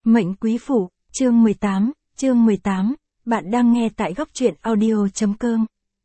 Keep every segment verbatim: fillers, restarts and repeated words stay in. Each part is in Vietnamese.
Mệnh Quý Phụ, chương mười tám, chương mười tám, bạn đang nghe tại góc truyện audio.com.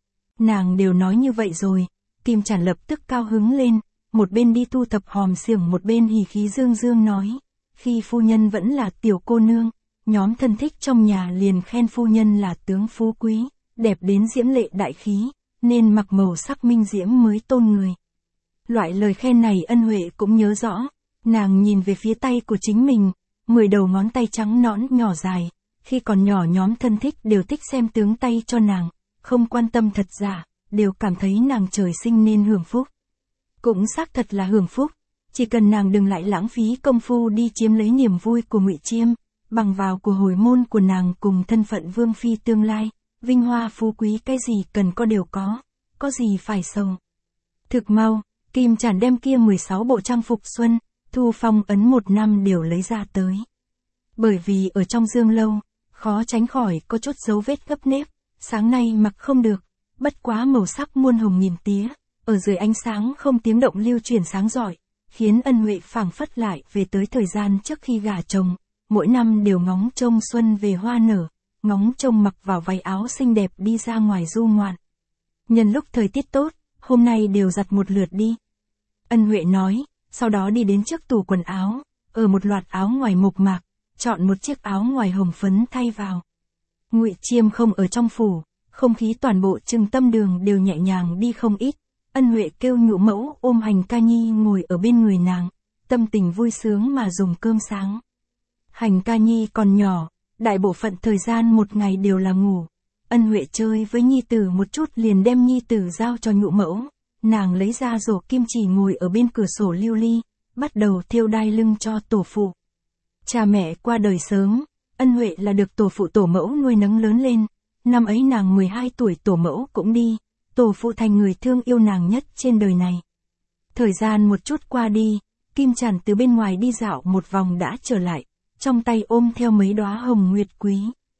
Nàng đều nói như vậy rồi, Kim Chản lập tức cao hứng lên, một bên đi thu thập hòm xiềng một bên hỉ khí dương dương nói, khi phu nhân vẫn là tiểu cô nương, nhóm thân thích trong nhà liền khen phu nhân là tướng phú quý, đẹp đến diễm lệ đại khí, nên mặc màu sắc minh diễm mới tôn người. Loại lời khen này Ân Huệ cũng nhớ rõ, nàng nhìn về phía tay của chính mình, mười đầu ngón tay trắng nõn nhỏ dài, khi còn nhỏ nhóm thân thích đều thích xem tướng tay cho nàng, không quan tâm thật giả, đều cảm thấy nàng trời sinh nên hưởng phúc. Cũng xác thật là hưởng phúc, chỉ cần nàng đừng lại lãng phí công phu đi chiếm lấy niềm vui của Ngụy Chiêm, bằng vào của hồi môn của nàng cùng thân phận vương phi tương lai, vinh hoa phú quý cái gì cần có đều có, có gì phải sầu. Thực mau, Kim Chản đem kia mười sáu bộ trang phục xuân, thu phong ấn một năm đều lấy ra tới. Bởi vì ở trong dương lâu, khó tránh khỏi có chút dấu vết gấp nếp, sáng nay mặc không được, bất quá màu sắc muôn hồng nghìn tía, ở dưới ánh sáng không tiếng động lưu chuyển sáng rọi, khiến Ân Huệ phảng phất lại về tới thời gian trước khi gả chồng, mỗi năm đều ngóng trông xuân về hoa nở, ngóng trông mặc vào váy áo xinh đẹp đi ra ngoài du ngoạn. Nhân lúc thời tiết tốt, hôm nay đều giặt một lượt đi. Ân Huệ nói, sau đó đi đến trước tủ quần áo, ở một loạt áo ngoài mộc mạc, chọn một chiếc áo ngoài hồng phấn thay vào. Ngụy Chiêm không ở trong phủ, không khí toàn bộ Trừng Tâm Đường đều nhẹ nhàng đi không ít. Ân Huệ kêu Nhũ Mẫu ôm Hành Ca Nhi ngồi ở bên người nàng, tâm tình vui sướng mà dùng cơm sáng. Hành Ca Nhi còn nhỏ, đại bộ phận thời gian một ngày đều là ngủ. Ân Huệ chơi với Nhi tử một chút liền đem Nhi tử giao cho Nhũ Mẫu. Nàng lấy ra rổ kim chỉ ngồi ở bên cửa sổ lưu ly, bắt đầu thêu đai lưng cho tổ phụ. Cha mẹ qua đời sớm, Ân Huệ là được tổ phụ tổ mẫu nuôi nấng lớn lên, năm ấy nàng mười hai tuổi tổ mẫu cũng đi, tổ phụ thành người thương yêu nàng nhất trên đời này. Thời gian một chút qua đi, Kim Chản từ bên ngoài đi dạo một vòng đã trở lại, trong tay ôm theo mấy đóa hồng nguyệt quý.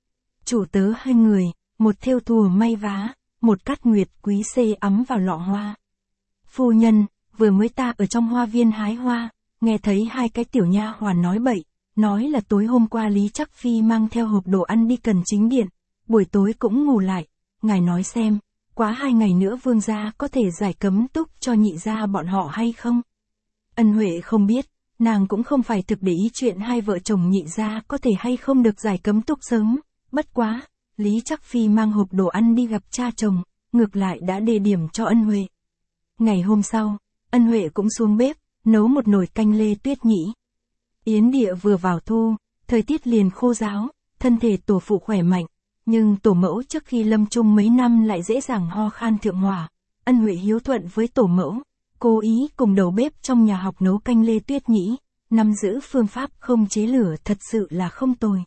Chủ tớ hai người, một thêu thùa may vá, một cắt nguyệt quý xê ấm vào lọ hoa. Phu nhân, vừa mới ta ở trong hoa viên hái hoa, nghe thấy hai cái tiểu nha hoàn nói bậy, nói là tối hôm qua Lý Trắc Phi mang theo hộp đồ ăn đi cần chính điện, buổi tối cũng ngủ lại, ngài nói xem, quá hai ngày nữa vương gia có thể giải cấm túc cho nhị gia bọn họ hay không? Ân Huệ không biết, nàng cũng không phải thực để ý chuyện hai vợ chồng nhị gia có thể hay không được giải cấm túc sớm, bất quá, Lý Trắc Phi mang hộp đồ ăn đi gặp cha chồng, ngược lại đã đề điểm cho Ân Huệ. Ngày hôm sau, Ân Huệ cũng xuống bếp, nấu một nồi canh lê tuyết nhĩ. Yến địa vừa vào thu, thời tiết liền khô ráo, thân thể tổ phụ khỏe mạnh, nhưng tổ mẫu trước khi lâm chung mấy năm lại dễ dàng ho khan thượng hỏa. Ân Huệ hiếu thuận với tổ mẫu, cố ý cùng đầu bếp trong nhà học nấu canh lê tuyết nhĩ, nắm giữ phương pháp không chế lửa thật sự là không tồi.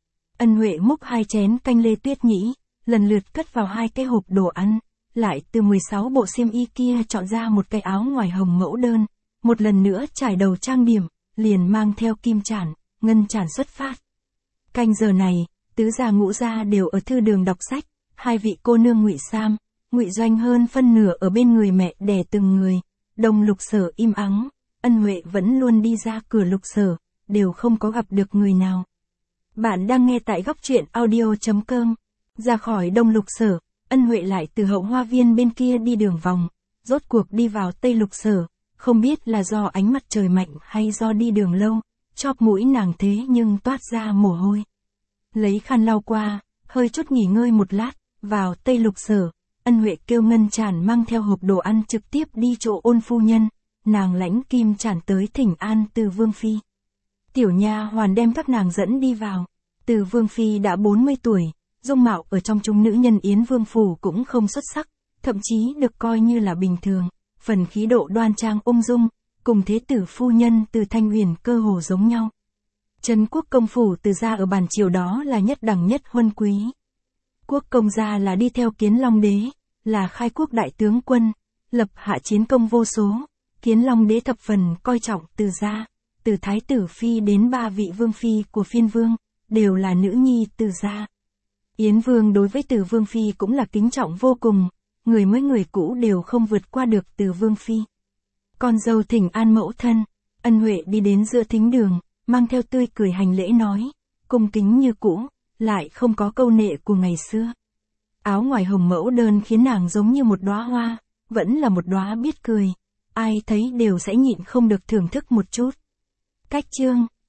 Ân Huệ múc hai chén canh lê tuyết nhĩ, lần lượt cất vào hai cái hộp đồ ăn, lại từ mười sáu bộ xiêm y kia chọn ra một cái áo ngoài hồng mẫu đơn, một lần nữa trải đầu trang điểm, liền mang theo Kim Chản, Ngân Chản xuất phát. Canh giờ này, tứ gia ngũ gia đều ở thư đường đọc sách, hai vị cô nương Ngụy Sam, Ngụy Doanh hơn phân nửa ở bên người mẹ đẻ từng người, Đông Lục Sở im ắng, Ân Huệ vẫn luôn đi ra cửa Lục Sở, đều không có gặp được người nào. Bạn đang nghe tại góc truyện audio.com, ra khỏi Đông Lục Sở, Ân Huệ lại từ hậu hoa viên bên kia đi đường vòng, rốt cuộc đi vào Tây Lục Sở, không biết là do ánh mặt trời mạnh hay do đi đường lâu, chóp mũi nàng thế nhưng toát ra mồ hôi. Lấy khăn lau qua, hơi chút nghỉ ngơi một lát, vào Tây Lục Sở, Ân Huệ kêu Ngân Chản mang theo hộp đồ ăn trực tiếp đi chỗ Ôn phu nhân, nàng lãnh Kim Chản tới thỉnh an Từ Vương phi. Tiểu nha hoàn đem các nàng dẫn đi vào, Từ Vương phi đã bốn mươi tuổi, dung mạo ở trong chúng nữ nhân Yến Vương phủ cũng không xuất sắc, thậm chí được coi như là bình thường, phần khí độ đoan trang ung dung, cùng thế tử phu nhân Từ Thanh Huyền cơ hồ giống nhau. Trấn Quốc công phủ Từ gia ở bản triều đó là nhất đẳng nhất huân quý. Quốc công gia là đi theo Kiến Long đế, là khai quốc đại tướng quân, lập hạ chiến công vô số, Kiến Long đế thập phần coi trọng Từ gia, từ thái tử phi đến ba vị vương phi của phiên vương, đều là nữ nhi Từ gia. Yến Vương đối với Từ Vương phi cũng là kính trọng vô cùng, người mới người cũ đều không vượt qua được Từ Vương phi. Con dâu thỉnh an mẫu thân, Ân Huệ đi đến giữa thính đường, mang theo tươi cười hành lễ nói, cung kính như cũ, lại không có câu nệ của ngày xưa. Áo ngoài hồng mẫu đơn khiến nàng giống như một đóa hoa, vẫn là một đóa biết cười, ai thấy đều sẽ nhịn không được thưởng thức một chút. Cách chương